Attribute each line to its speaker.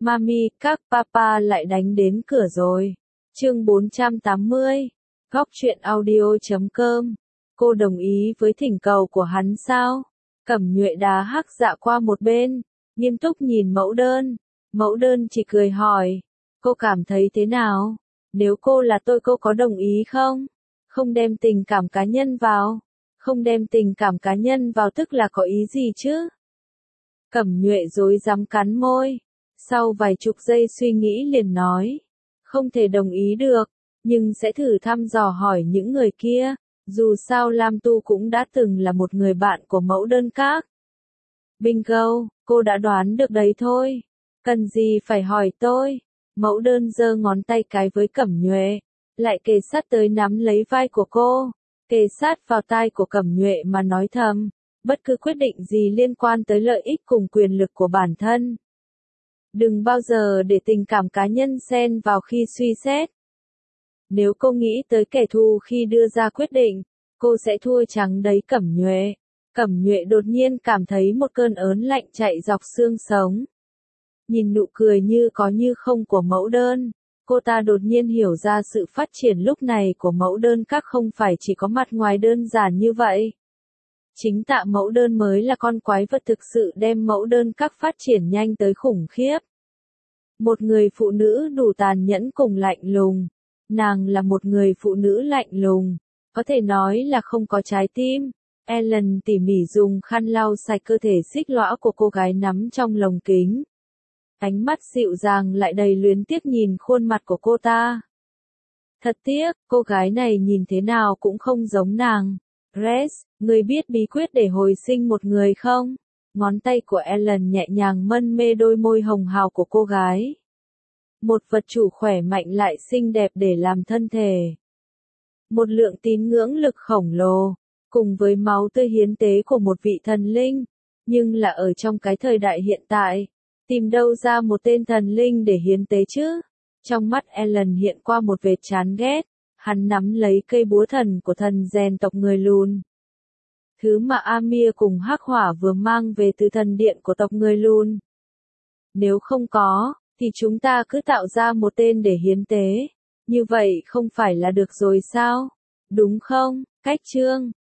Speaker 1: Mami, các papa lại đánh đến cửa rồi. Chương 480. Góc truyện audio.com. Cô đồng ý với thỉnh cầu của hắn sao? Cẩm Nhuệ đá hắc dạ qua một bên, nghiêm túc nhìn mẫu đơn. Mẫu đơn chỉ cười hỏi, cô cảm thấy thế nào? Nếu cô là tôi cô có đồng ý không? Không đem tình cảm cá nhân vào. Không đem tình cảm cá nhân vào tức là có ý gì chứ? Cẩm Nhuệ rối rắm cắn môi. Sau vài chục giây suy nghĩ liền nói. Không thể đồng ý được, nhưng sẽ thử thăm dò hỏi những người kia. Dù sao Lam Tu cũng đã từng là một người bạn của mẫu đơn các. Bingo, cô đã đoán được đấy thôi. Cần gì phải hỏi tôi? Mẫu đơn giơ ngón tay cái với Cẩm Nhuệ, lại kề sát tới nắm lấy vai của cô, kề sát vào tai của Cẩm Nhuệ mà nói thầm, bất cứ quyết định gì liên quan tới lợi ích cùng quyền lực của bản thân. Đừng bao giờ để tình cảm cá nhân xen vào khi suy xét. Nếu cô nghĩ tới kẻ thù khi đưa ra quyết định, cô sẽ thua trắng đấy Cẩm Nhuệ. Cẩm Nhuệ đột nhiên cảm thấy một cơn ớn lạnh chạy dọc xương sống. Nhìn nụ cười như có như không của mẫu đơn, cô ta đột nhiên hiểu ra sự phát triển lúc này của mẫu đơn các không phải chỉ có mặt ngoài đơn giản như vậy. Chính Tạ Mẫu Đơn mới là con quái vật thực sự đem mẫu đơn các phát triển nhanh tới khủng khiếp. Một người phụ nữ đủ tàn nhẫn cùng lạnh lùng. Nàng là một người phụ nữ lạnh lùng, có thể nói là không có trái tim. Ellen tỉ mỉ dùng khăn lau sạch cơ thể xích lõa của cô gái nắm trong lồng kính. Ánh mắt dịu dàng lại đầy luyến tiếc nhìn khuôn mặt của cô ta. Thật tiếc, cô gái này nhìn thế nào cũng không giống nàng. Grace, người biết bí quyết để hồi sinh một người không? Ngón tay của Ellen nhẹ nhàng mân mê đôi môi hồng hào của cô gái. Một vật chủ khỏe mạnh lại xinh đẹp để làm thân thể. Một lượng tín ngưỡng lực khổng lồ, cùng với máu tươi hiến tế của một vị thần linh. Nhưng là ở trong cái thời đại hiện tại, tìm đâu ra một tên thần linh để hiến tế chứ? Trong mắt Ellen hiện qua một vệt chán ghét, hắn nắm lấy cây búa thần của thần rèn tộc người lùn. Thứ mà Amir cùng Hắc Hỏa vừa mang về từ thần điện của tộc người lùn. Nếu không có, thì chúng ta cứ tạo ra một tên để hiến tế. Như vậy không phải là được rồi sao? Đúng không? Cách chương